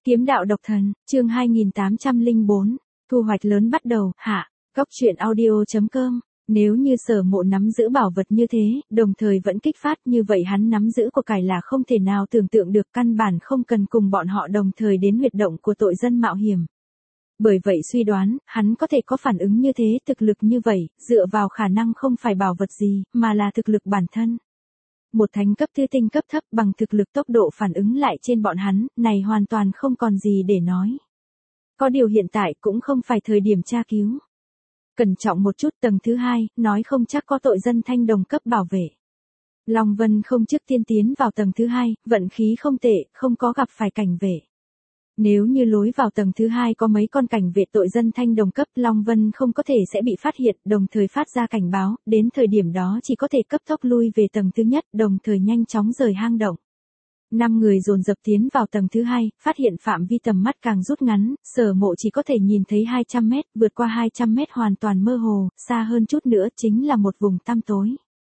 Kiếm đạo độc thần, chương 2804, thu hoạch lớn bắt đầu, hạ, góc truyện audio.com. Nếu như Sở Mộ nắm giữ bảo vật như thế, đồng thời vẫn kích phát như vậy hắn nắm giữ của cải là không thể nào tưởng tượng được, căn bản không cần cùng bọn họ đồng thời đến huyệt động của tội dân mạo hiểm. Bởi vậy suy đoán, hắn có thể có phản ứng như thế, thực lực như vậy, dựa vào khả năng không phải bảo vật gì, mà là thực lực bản thân. Một thánh cấp thư tinh cấp thấp bằng thực lực tốc độ phản ứng lại trên bọn hắn, này hoàn toàn không còn gì để nói. Có điều hiện tại cũng không phải thời điểm tra cứu. Cẩn trọng một chút, tầng thứ 2, nói không chắc có tội dân thanh đồng cấp bảo vệ. Long Vân không trước tiên tiến vào tầng thứ 2, vận khí không tệ, không có gặp phải cảnh vệ. Nếu như lối vào tầng thứ 2 có mấy con cảnh vệ tội dân thanh đồng cấp, Long Vân không có thể sẽ bị phát hiện, đồng thời phát ra cảnh báo, đến thời điểm đó chỉ có thể cấp tốc lui về tầng thứ nhất, đồng thời nhanh chóng rời hang động. 5 người dồn dập tiến vào tầng thứ 2, phát hiện phạm vi tầm mắt càng rút ngắn, Sở Mộ chỉ có thể nhìn thấy 200 mét, vượt qua 200 mét hoàn toàn mơ hồ, xa hơn chút nữa chính là một vùng tăm tối.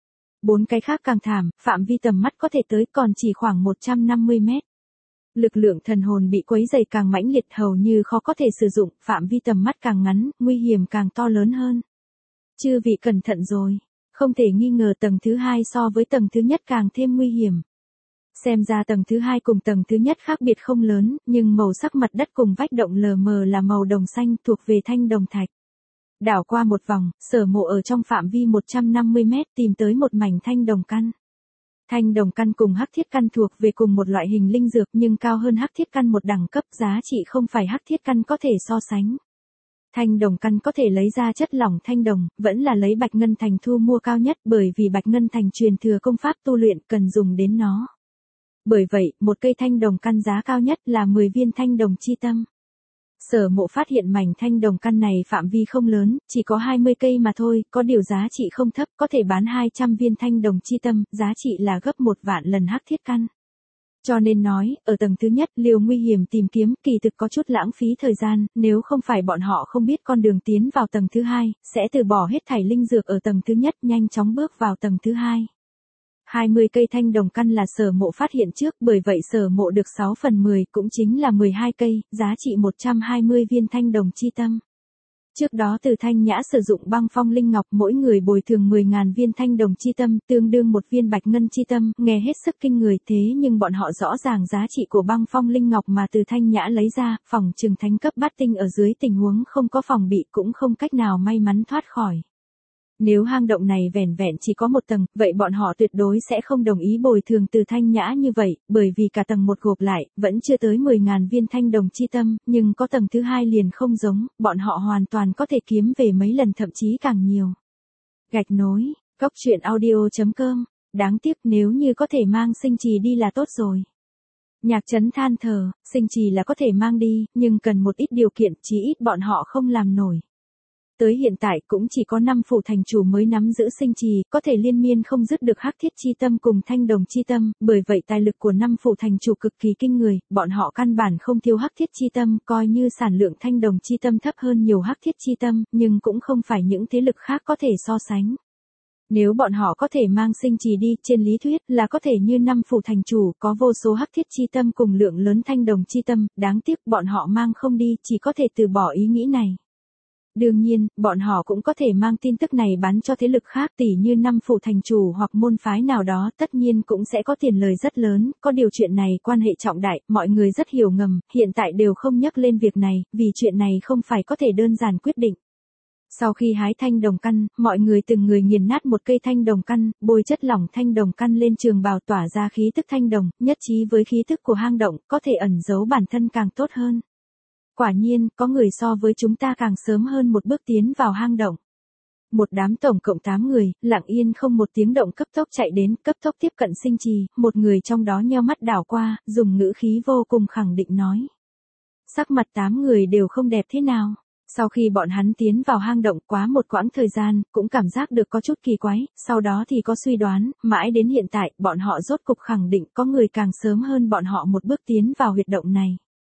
4 cái khác càng thảm, phạm vi tầm mắt có thể tới còn chỉ khoảng 150 mét. Lực lượng thần hồn bị quấy dày càng mãnh liệt, hầu như khó có thể sử dụng, phạm vi tầm mắt càng ngắn, nguy hiểm càng to lớn hơn. Chư vị cẩn thận rồi, không thể nghi ngờ tầng thứ 2 so với tầng thứ nhất càng thêm nguy hiểm. Xem ra tầng thứ 2 cùng tầng thứ nhất khác biệt không lớn, nhưng màu sắc mặt đất cùng vách động lờ mờ là màu đồng xanh, thuộc về thanh đồng thạch. Đảo qua một vòng, Sở Mộ ở trong phạm vi 150 mét tìm tới một mảnh thanh đồng căn. Thanh đồng căn cùng hắc thiết căn thuộc về cùng một loại hình linh dược nhưng cao hơn hắc thiết căn một đẳng cấp, giá trị không phải hắc thiết căn có thể so sánh. Thanh đồng căn có thể lấy ra chất lỏng thanh đồng, vẫn là lấy bạch ngân thành thu mua cao nhất, bởi vì bạch ngân thành truyền thừa công pháp tu luyện cần dùng đến nó. Bởi vậy, một cây thanh đồng căn giá cao nhất là 10 viên thanh đồng chi tâm. Sở Mộ phát hiện mảnh thanh đồng căn này phạm vi không lớn, chỉ có 20 cây mà thôi, có điều giá trị không thấp, có thể bán 200 viên thanh đồng chi tâm, giá trị là gấp 1 vạn lần hắc thiết căn. Cho nên nói, ở tầng thứ nhất liều nguy hiểm tìm kiếm, kỳ thực có chút lãng phí thời gian, nếu không phải bọn họ không biết con đường tiến vào tầng thứ 2, sẽ từ bỏ hết thảy linh dược ở tầng thứ nhất, nhanh chóng bước vào tầng thứ 2. 20 cây thanh đồng căn là Sở Mộ phát hiện trước, bởi vậy Sở Mộ được 6 phần 10, cũng chính là 12 cây, giá trị 120 viên thanh đồng chi tâm. Trước đó Từ Thanh Nhã sử dụng băng phong linh ngọc, mỗi người bồi thường 10.000 viên thanh đồng chi tâm, tương đương một viên bạch ngân chi tâm, nghe hết sức kinh người, thế nhưng bọn họ rõ ràng giá trị của băng phong linh ngọc mà Từ Thanh Nhã lấy ra, phòng trường thánh cấp bát tinh ở dưới tình huống không có phòng bị cũng không cách nào may mắn thoát khỏi. Nếu hang động này vẻn vẹn chỉ có một tầng, vậy bọn họ tuyệt đối sẽ không đồng ý bồi thường Từ Thanh Nhã như vậy, bởi vì cả tầng một gộp lại, vẫn chưa tới 10.000 viên thanh đồng chi tâm, nhưng có tầng thứ 2 liền không giống, bọn họ hoàn toàn có thể kiếm về mấy lần thậm chí càng nhiều. Gạch nối, góc truyện audio.com, đáng tiếc nếu như có thể mang sinh trì đi là tốt rồi. Nhạc Trấn than thở, sinh trì là có thể mang đi, nhưng cần một ít điều kiện, chí ít bọn họ không làm nổi. Tới hiện tại cũng chỉ có 5 phủ thành chủ mới nắm giữ sinh trì, có thể liên miên không dứt được hắc thiết chi tâm cùng thanh đồng chi tâm, bởi vậy tài lực của 5 phủ thành chủ cực kỳ kinh người, bọn họ căn bản không thiếu hắc thiết chi tâm, coi như sản lượng thanh đồng chi tâm thấp hơn nhiều hắc thiết chi tâm, nhưng cũng không phải những thế lực khác có thể so sánh. Nếu bọn họ có thể mang sinh trì đi, trên lý thuyết là có thể như 5 phủ thành chủ, có vô số hắc thiết chi tâm cùng lượng lớn thanh đồng chi tâm, đáng tiếc bọn họ mang không đi, chỉ có thể từ bỏ ý nghĩ này. Đương nhiên, bọn họ cũng có thể mang tin tức này bán cho thế lực khác, tỉ như 5 phủ thành chủ hoặc môn phái nào đó, tất nhiên cũng sẽ có tiền lời rất lớn, có điều chuyện này quan hệ trọng đại, mọi người rất hiểu ngầm, hiện tại đều không nhắc lên việc này, vì chuyện này không phải có thể đơn giản quyết định. Sau khi hái thanh đồng căn, mọi người từng người nghiền nát một cây thanh đồng căn, bôi chất lỏng thanh đồng căn lên trường bào tỏa ra khí tức thanh đồng, nhất trí với khí tức của hang động, có thể ẩn giấu bản thân càng tốt hơn. Quả nhiên, có người so với chúng ta càng sớm hơn một bước tiến vào hang động. Một đám tổng cộng 8 người, lặng yên không một tiếng động cấp tốc chạy đến, cấp tốc tiếp cận sinh trì, một người trong đó nheo mắt đảo qua, dùng ngữ khí vô cùng khẳng định nói. Sắc mặt 8 người đều không đẹp thế nào. Sau khi bọn hắn tiến vào hang động quá một quãng thời gian, cũng cảm giác được có chút kỳ quái, sau đó thì có suy đoán, mãi đến hiện tại, bọn họ rốt cục khẳng định có người càng sớm hơn bọn họ một bước tiến vào huyệt động này.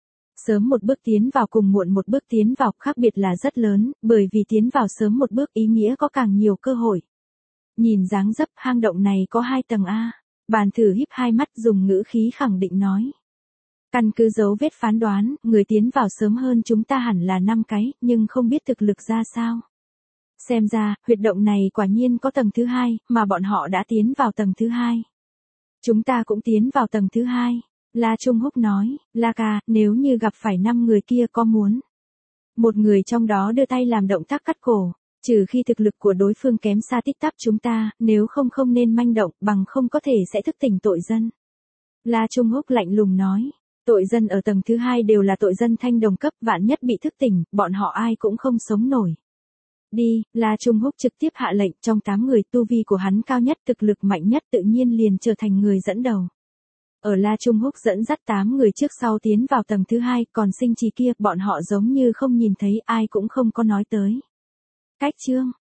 Sớm một bước tiến vào cùng muộn một bước tiến vào, khác biệt là rất lớn, bởi vì tiến vào sớm một bước ý nghĩa có càng nhiều cơ hội. Nhìn dáng dấp hang động này có 2 tầng A, Bàn Thử híp 2 mắt dùng ngữ khí khẳng định nói. Căn cứ dấu vết phán đoán, người tiến vào sớm hơn chúng ta hẳn là 5 cái, nhưng không biết thực lực ra sao. Xem ra, huyệt động này quả nhiên có tầng thứ 2, mà bọn họ đã tiến vào tầng thứ 2. Chúng ta cũng tiến vào tầng thứ 2. La Trung Húc nói, La ca, nếu như gặp phải 5 người kia có muốn. Một người trong đó đưa tay làm động tác cắt cổ, trừ khi thực lực của đối phương kém xa tít tắp chúng ta, nếu không không nên manh động, bằng không có thể sẽ thức tỉnh tội dân. La Trung Húc lạnh lùng nói, tội dân ở tầng thứ 2 đều là tội dân thanh đồng cấp, vạn nhất bị thức tỉnh, bọn họ ai cũng không sống nổi. Đi, La Trung Húc trực tiếp hạ lệnh, trong 8 người tu vi của hắn cao nhất, thực lực mạnh nhất tự nhiên liền trở thành người dẫn đầu. Ở La Trung Húc dẫn dắt 8 người trước sau tiến vào tầng thứ 2, còn Sinh Trì kia, bọn họ giống như không nhìn thấy, ai cũng không có nói tới. Cách chương